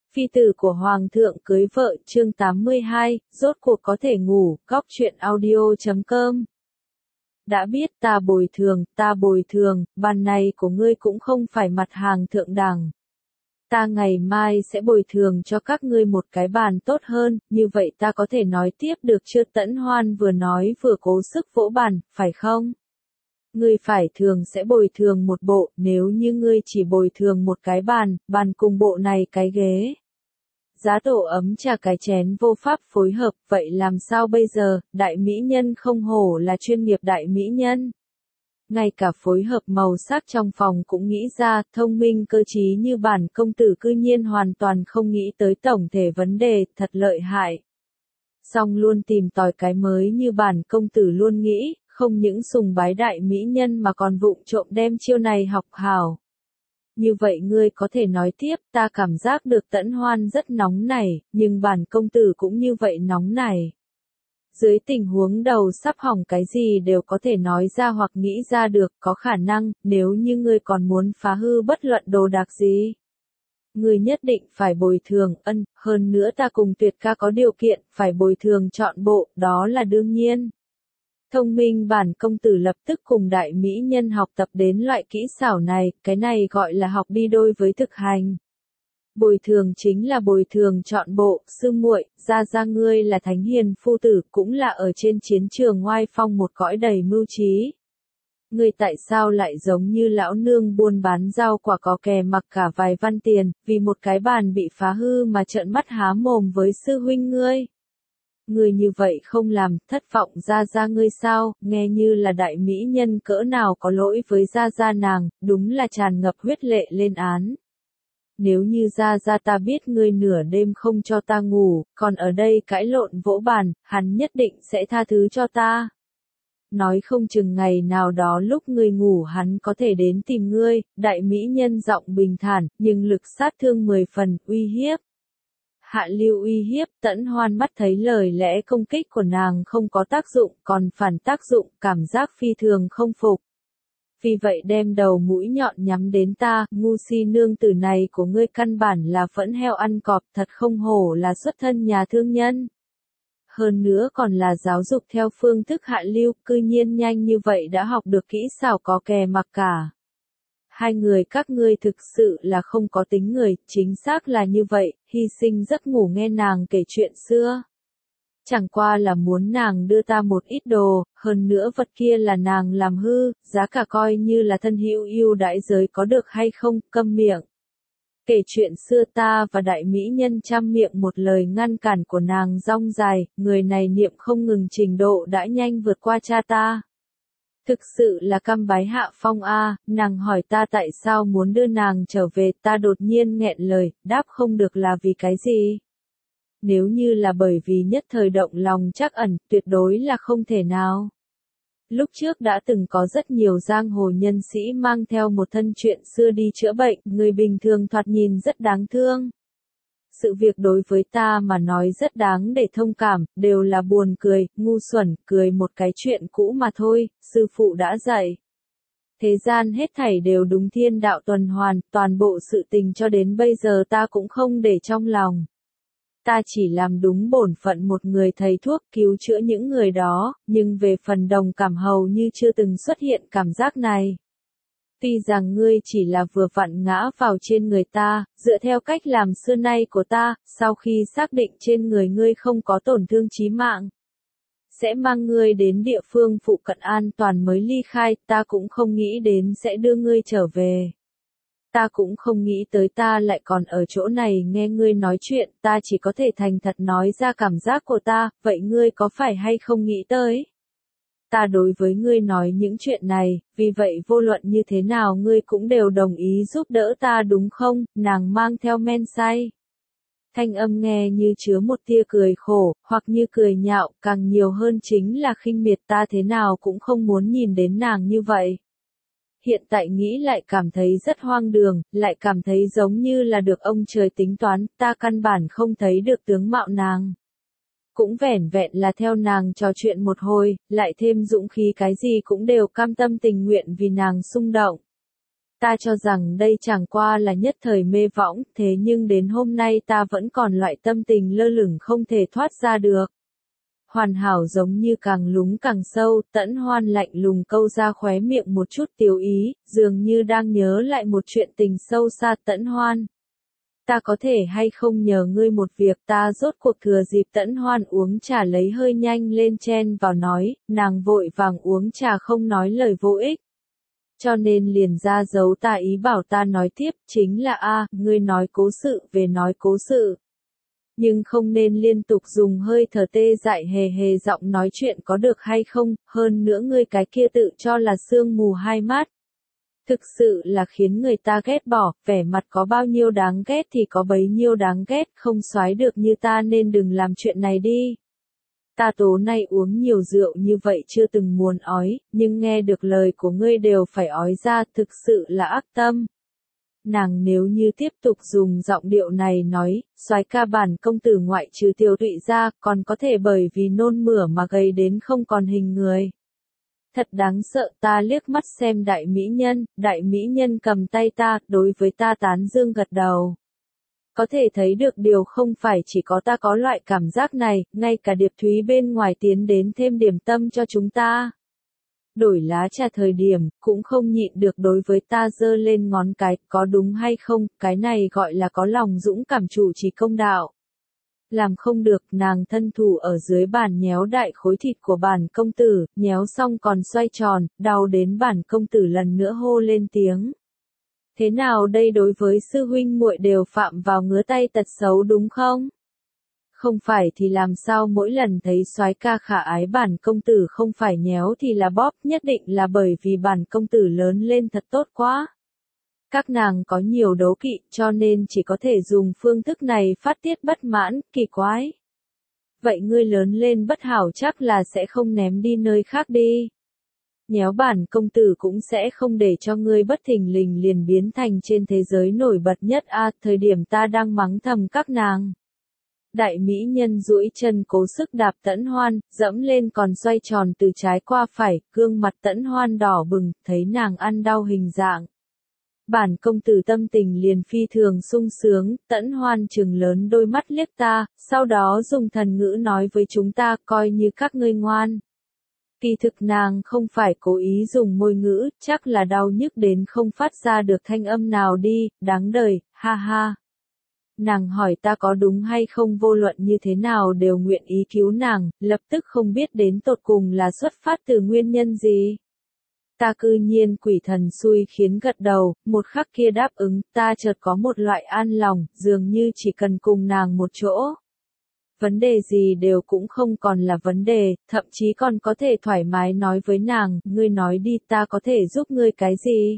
Phi tử của Hoàng thượng cưới vợ chương 82, rốt cuộc có thể ngủ, góc truyện audio.com. Đã biết ta bồi thường, bàn này của ngươi cũng không phải mặt hàng thượng đẳng. Ta ngày mai sẽ bồi thường cho các ngươi một cái bàn tốt hơn, như vậy ta có thể nói tiếp được chưa? Tẫn Hoan vừa nói vừa cố sức vỗ bàn, phải không? Ngươi phải thường sẽ bồi thường một bộ, nếu như ngươi chỉ bồi thường một cái bàn cùng bộ này cái ghế. Giá tổ ấm trà cái chén vô pháp phối hợp, vậy làm sao bây giờ? Đại mỹ nhân không hổ là chuyên nghiệp đại mỹ nhân. Ngay cả phối hợp màu sắc trong phòng cũng nghĩ ra, thông minh cơ trí như bản công tử cư nhiên hoàn toàn không nghĩ tới tổng thể vấn đề, thật lợi hại. Song luôn tìm tòi cái mới như bản công tử luôn nghĩ, không những sùng bái đại mỹ nhân mà còn vụng trộm đem chiêu này học hảo. Như vậy ngươi có thể nói tiếp, ta cảm giác được Tẫn Hoan rất nóng nảy, nhưng bản công tử cũng như vậy nóng nảy. Dưới tình huống đầu sắp hỏng cái gì đều có thể nói ra hoặc nghĩ ra được, có khả năng, nếu như ngươi còn muốn phá hư bất luận đồ đạc gì. Ngươi nhất định phải bồi thường, hơn nữa ta cùng Tuyệt ca có điều kiện, phải bồi thường trọn bộ, đó là đương nhiên. Thông minh bản công tử lập tức cùng đại mỹ nhân học tập đến loại kỹ xảo này, cái này gọi là học đi đôi với thực hành. Bồi thường chính là bồi thường trọn bộ, sư muội, ra ngươi là thánh hiền phu tử, cũng là ở trên chiến trường ngoai phong một cõi đầy mưu trí. Ngươi tại sao lại giống như lão nương buôn bán rau quả có kè mặc cả vài văn tiền, vì một cái bàn bị phá hư mà trợn mắt há mồm với sư huynh ngươi? Ngươi như vậy không làm, thất vọng ra ngươi sao? Nghe như là đại mỹ nhân cỡ nào có lỗi với ra nàng, đúng là tràn ngập huyết lệ lên án. Nếu như ra ta biết ngươi nửa đêm không cho ta ngủ, còn ở đây cãi lộn vỗ bàn, hắn nhất định sẽ tha thứ cho ta. Nói không chừng ngày nào đó lúc ngươi ngủ hắn có thể đến tìm ngươi, đại mỹ nhân giọng bình thản, nhưng lực sát thương 10 phần, uy hiếp. Hạ lưu uy hiếp, Tẫn Hoan mắt thấy lời lẽ công kích của nàng không có tác dụng, còn phản tác dụng, cảm giác phi thường không phục. Vì vậy đem đầu mũi nhọn nhắm đến ta, ngu si nương tử này của ngươi căn bản là phẫn heo ăn cọp, thật không hổ là xuất thân nhà thương nhân. Hơn nữa còn là giáo dục theo phương thức hạ lưu, cư nhiên nhanh như vậy đã học được kỹ xảo có kè mặc cả. Hai người các ngươi thực sự là không có tính người, chính xác là như vậy, hy sinh giấc ngủ nghe nàng kể chuyện xưa. Chẳng qua là muốn nàng đưa ta một ít đồ, hơn nữa vật kia là nàng làm hư, giá cả coi như là thân hữu yêu đãi giới có được hay không, câm miệng. Kể chuyện xưa ta và đại mỹ nhân trăm miệng một lời ngăn cản của nàng rong dài, người này niệm không ngừng trình độ đã nhanh vượt qua cha ta. Thực sự là căm bái hạ phong a, nàng hỏi ta tại sao muốn đưa nàng trở về, ta đột nhiên nghẹn lời, đáp không được là vì cái gì. Nếu như là bởi vì nhất thời động lòng trắc ẩn, tuyệt đối là không thể nào. Lúc trước đã từng có rất nhiều giang hồ nhân sĩ mang theo một thân chuyện xưa đi chữa bệnh, người bình thường thoạt nhìn rất đáng thương. Sự việc đối với ta mà nói rất đáng để thông cảm, đều là buồn cười, ngu xuẩn, cười một cái chuyện cũ mà thôi, sư phụ đã dạy. Thế gian hết thảy đều đúng thiên đạo tuần hoàn, toàn bộ sự tình cho đến bây giờ ta cũng không để trong lòng. Ta chỉ làm đúng bổn phận một người thầy thuốc cứu chữa những người đó, nhưng về phần đồng cảm hầu như chưa từng xuất hiện cảm giác này. Tuy rằng ngươi chỉ là vừa vặn ngã vào trên người ta, dựa theo cách làm xưa nay của ta, sau khi xác định trên người ngươi không có tổn thương chí mạng, sẽ mang ngươi đến địa phương phụ cận an toàn mới ly khai, ta cũng không nghĩ đến sẽ đưa ngươi trở về. Ta cũng không nghĩ tới ta lại còn ở chỗ này nghe ngươi nói chuyện, ta chỉ có thể thành thật nói ra cảm giác của ta, vậy ngươi có phải hay không nghĩ tới? Ta đối với ngươi nói những chuyện này, vì vậy vô luận như thế nào ngươi cũng đều đồng ý giúp đỡ ta đúng không? Nàng mang theo men say. Thanh âm nghe như chứa một tia cười khổ, hoặc như cười nhạo, càng nhiều hơn chính là khinh miệt, ta thế nào cũng không muốn nhìn đến nàng như vậy. Hiện tại nghĩ lại cảm thấy rất hoang đường, lại cảm thấy giống như là được ông trời tính toán, ta căn bản không thấy được tướng mạo nàng. Cũng vẻn vẹn là theo nàng trò chuyện một hồi, lại thêm dũng khí cái gì cũng đều cam tâm tình nguyện vì nàng xung động. Ta cho rằng đây chẳng qua là nhất thời mê võng, thế nhưng đến hôm nay ta vẫn còn loại tâm tình lơ lửng không thể thoát ra được. Hoàn hảo giống như càng lúng càng sâu, Tẫn Hoan lạnh lùng câu ra khóe miệng một chút tiếu ý, dường như đang nhớ lại một chuyện tình sâu xa. Tẫn Hoan, ta có thể hay không nhờ ngươi một việc? Ta rốt cuộc thừa dịp Tẫn Hoan uống trà lấy hơi nhanh lên chen vào nói, nàng vội vàng uống trà không nói lời vô ích. Cho nên liền ra dấu ta ý bảo ta nói tiếp, chính là ngươi nói cố sự về nói cố sự. Nhưng không nên liên tục dùng hơi thở tê dại hề hề giọng nói chuyện có được hay không, hơn nữa ngươi cái kia tự cho là sương mù hai mắt. Thực sự là khiến người ta ghét bỏ, vẻ mặt có bao nhiêu đáng ghét thì có bấy nhiêu đáng ghét, không soái được như ta nên đừng làm chuyện này đi. Ta tố nay uống nhiều rượu như vậy chưa từng muốn ói, nhưng nghe được lời của ngươi đều phải ói ra, thực sự là ác tâm. Nàng nếu như tiếp tục dùng giọng điệu này nói, soái ca bản công tử ngoại trừ Tiêu Tụy ra, còn có thể bởi vì nôn mửa mà gầy đến không còn hình người. Thật đáng sợ. Ta liếc mắt xem đại mỹ nhân cầm tay ta, đối với ta tán dương gật đầu. Có thể thấy được điều không phải chỉ có ta có loại cảm giác này, ngay cả Điệp Thúy bên ngoài tiến đến thêm điểm tâm cho chúng ta. Đổi lá trà thời điểm, cũng không nhịn được đối với ta giơ lên ngón cái, có đúng hay không, cái này gọi là có lòng dũng cảm chủ trì công đạo. Làm không được, nàng thân thủ ở dưới bàn nhéo đại khối thịt của bản công tử, nhéo xong còn xoay tròn, đau đến bản công tử lần nữa hô lên tiếng. Thế nào đây, đối với sư huynh muội đều phạm vào ngứa tay tật xấu đúng không? Không phải thì làm sao mỗi lần thấy soái ca khả ái bản công tử không phải nhéo thì là bóp, nhất định là bởi vì bản công tử lớn lên thật tốt quá. Các nàng có nhiều đố kỵ cho nên chỉ có thể dùng phương thức này phát tiết bất mãn, kỳ quái. Vậy ngươi lớn lên bất hảo chắc là sẽ không ném đi nơi khác đi. Nhéo bản công tử cũng sẽ không để cho ngươi bất thình lình liền biến thành trên thế giới nổi bật nhất thời điểm ta đang mắng thầm các nàng. Đại mỹ nhân duỗi chân cố sức đạp Tẫn Hoan, dẫm lên còn xoay tròn từ trái qua phải, gương mặt Tẫn Hoan đỏ bừng, thấy nàng ăn đau hình dạng. Bản công tử tâm tình liền phi thường sung sướng, Tẫn Hoan trừng lớn đôi mắt liếc ta, sau đó dùng thần ngữ nói với chúng ta, coi như các ngươi ngoan. Kỳ thực nàng không phải cố ý dùng môi ngữ, chắc là đau nhức đến không phát ra được thanh âm nào đi, đáng đời, ha ha. Nàng hỏi ta có đúng hay không, vô luận như thế nào đều nguyện ý cứu nàng, lập tức không biết đến tột cùng là xuất phát từ nguyên nhân gì. Ta cư nhiên quỷ thần xui khiến gật đầu, một khắc kia đáp ứng, ta chợt có một loại an lòng, dường như chỉ cần cùng nàng một chỗ. Vấn đề gì đều cũng không còn là vấn đề, thậm chí còn có thể thoải mái nói với nàng, ngươi nói đi, ta có thể giúp ngươi cái gì.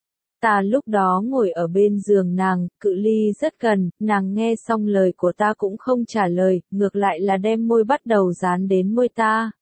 Ta lúc đó ngồi ở bên giường nàng, cự ly rất gần, nàng nghe xong lời của ta cũng không trả lời, ngược lại là đem môi bắt đầu dán đến môi ta.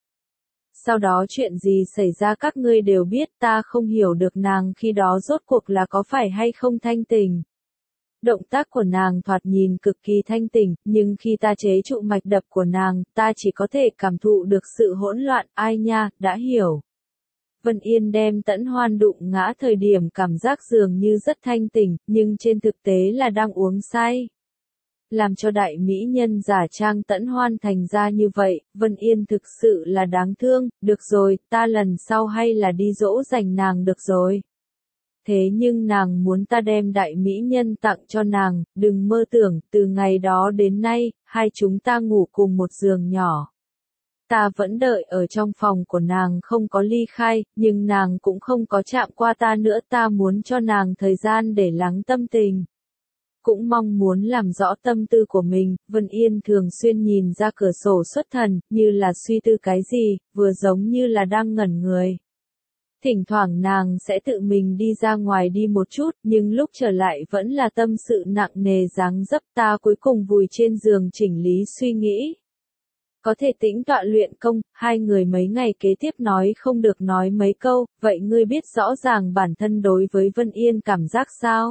Sau đó chuyện gì xảy ra các ngươi đều biết, ta không hiểu được nàng khi đó rốt cuộc là có phải hay không thanh tỉnh. Động tác của nàng thoạt nhìn cực kỳ thanh tỉnh, nhưng khi ta chế trụ mạch đập của nàng, ta chỉ có thể cảm thụ được sự hỗn loạn, ai nha, đã hiểu. Vân Yên đem Tẫn Hoan đụng ngã thời điểm cảm giác dường như rất thanh tỉnh, nhưng trên thực tế là đang uống say. Làm cho đại mỹ nhân giả trang Tẫn Hoan thành ra như vậy, Vân Yên thực sự là đáng thương, được rồi, ta lần sau hay là đi dỗ dành nàng được rồi. Thế nhưng nàng muốn ta đem đại mỹ nhân tặng cho nàng, đừng mơ tưởng, từ ngày đó đến nay, hai chúng ta ngủ cùng một giường nhỏ. Ta vẫn đợi ở trong phòng của nàng không có ly khai, nhưng nàng cũng không có chạm qua ta nữa, ta muốn cho nàng thời gian để lắng tâm tình. Cũng mong muốn làm rõ tâm tư của mình, Vân Yên thường xuyên nhìn ra cửa sổ xuất thần, như là suy tư cái gì, vừa giống như là đang ngẩn người. Thỉnh thoảng nàng sẽ tự mình đi ra ngoài đi một chút, nhưng lúc trở lại vẫn là tâm sự nặng nề dáng dấp, ta cuối cùng vùi trên giường chỉnh lý suy nghĩ. Có thể tĩnh tọa luyện công, hai người mấy ngày kế tiếp nói không được nói mấy câu, vậy ngươi biết rõ ràng bản thân đối với Vân Yên cảm giác sao?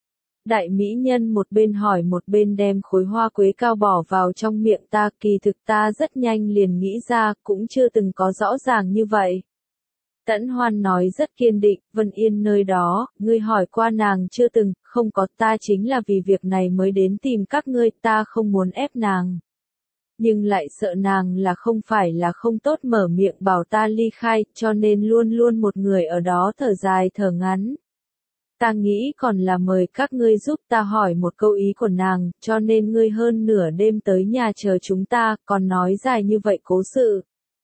Đại mỹ nhân một bên hỏi một bên đem khối hoa quế cao bỏ vào trong miệng ta, kỳ thực ta rất nhanh liền nghĩ ra, cũng chưa từng có rõ ràng như vậy. Tẫn Hoan nói rất kiên định, Vân Yên nơi đó, ngươi hỏi qua nàng chưa từng, không có, ta chính là vì việc này mới đến tìm các ngươi, ta không muốn ép nàng. Nhưng lại sợ nàng là không phải là không tốt mở miệng bảo ta ly khai, cho nên luôn luôn một người ở đó thở dài thở ngắn. Ta nghĩ còn là mời các ngươi giúp ta hỏi một câu ý của nàng, cho nên ngươi hơn nửa đêm tới nhà chờ chúng ta, còn nói dài như vậy cố sự.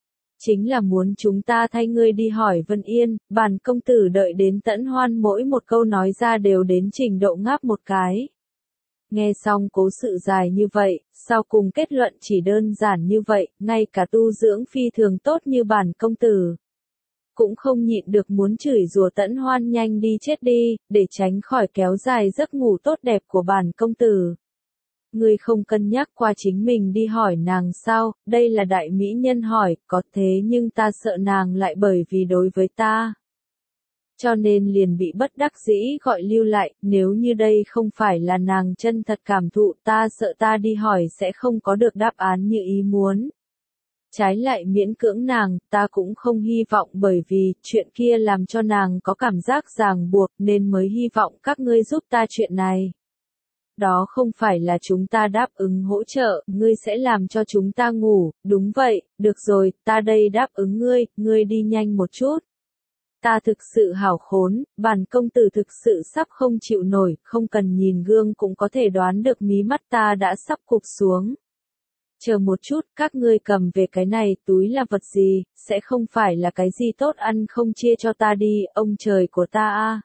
Chính là muốn chúng ta thay ngươi đi hỏi Vân Yên, bản công tử đợi đến Tẫn Hoan mỗi một câu nói ra đều đến trình độ ngáp một cái. Nghe xong cố sự dài như vậy, sau cùng kết luận chỉ đơn giản như vậy, ngay cả tu dưỡng phi thường tốt như bản công tử. Cũng không nhịn được muốn chửi rủa Tẫn Hoan nhanh đi chết đi, để tránh khỏi kéo dài giấc ngủ tốt đẹp của bản công tử. Ngươi không cân nhắc qua chính mình đi hỏi nàng sao, đây là đại mỹ nhân hỏi, có thế nhưng ta sợ nàng lại bởi vì đối với ta. Cho nên liền bị bất đắc dĩ gọi lưu lại, nếu như đây không phải là nàng chân thật cảm thụ ta sợ ta đi hỏi sẽ không có được đáp án như ý muốn. Trái lại miễn cưỡng nàng, ta cũng không hy vọng bởi vì chuyện kia làm cho nàng có cảm giác ràng buộc nên mới hy vọng các ngươi giúp ta chuyện này. Đó không phải là chúng ta đáp ứng hỗ trợ, ngươi sẽ làm cho chúng ta ngủ, đúng vậy, được rồi, ta đây đáp ứng ngươi đi nhanh một chút. Ta thực sự hảo khốn, bản công tử thực sự sắp không chịu nổi, không cần nhìn gương cũng có thể đoán được mí mắt ta đã sắp cụp xuống. Chờ một chút, các ngươi cầm về cái này, túi là vật gì, sẽ không phải là cái gì tốt ăn không chia cho ta đi, ông trời của ta a.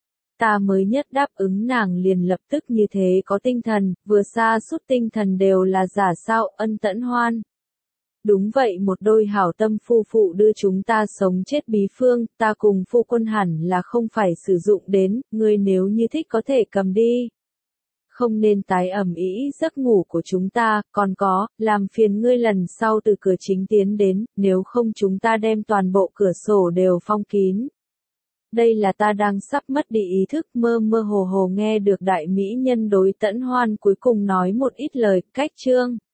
Ta mới nhất đáp ứng nàng liền lập tức như thế có tinh thần, vừa xa suốt tinh thần đều là giả sao, ân Tẫn Hoan. Đúng vậy một đôi hảo tâm phu phụ đưa chúng ta sống chết bí phương, ta cùng phu quân hẳn là không phải sử dụng đến, ngươi nếu như thích có thể cầm đi. Không nên tái ẩm ý giấc ngủ của chúng ta, còn có, làm phiền ngươi lần sau từ cửa chính tiến đến, nếu không chúng ta đem toàn bộ cửa sổ đều phong kín. Đây là ta đang sắp mất đi ý thức mơ mơ hồ hồ nghe được đại mỹ nhân đối Tẫn Hoan cuối cùng nói một ít lời, cách chương.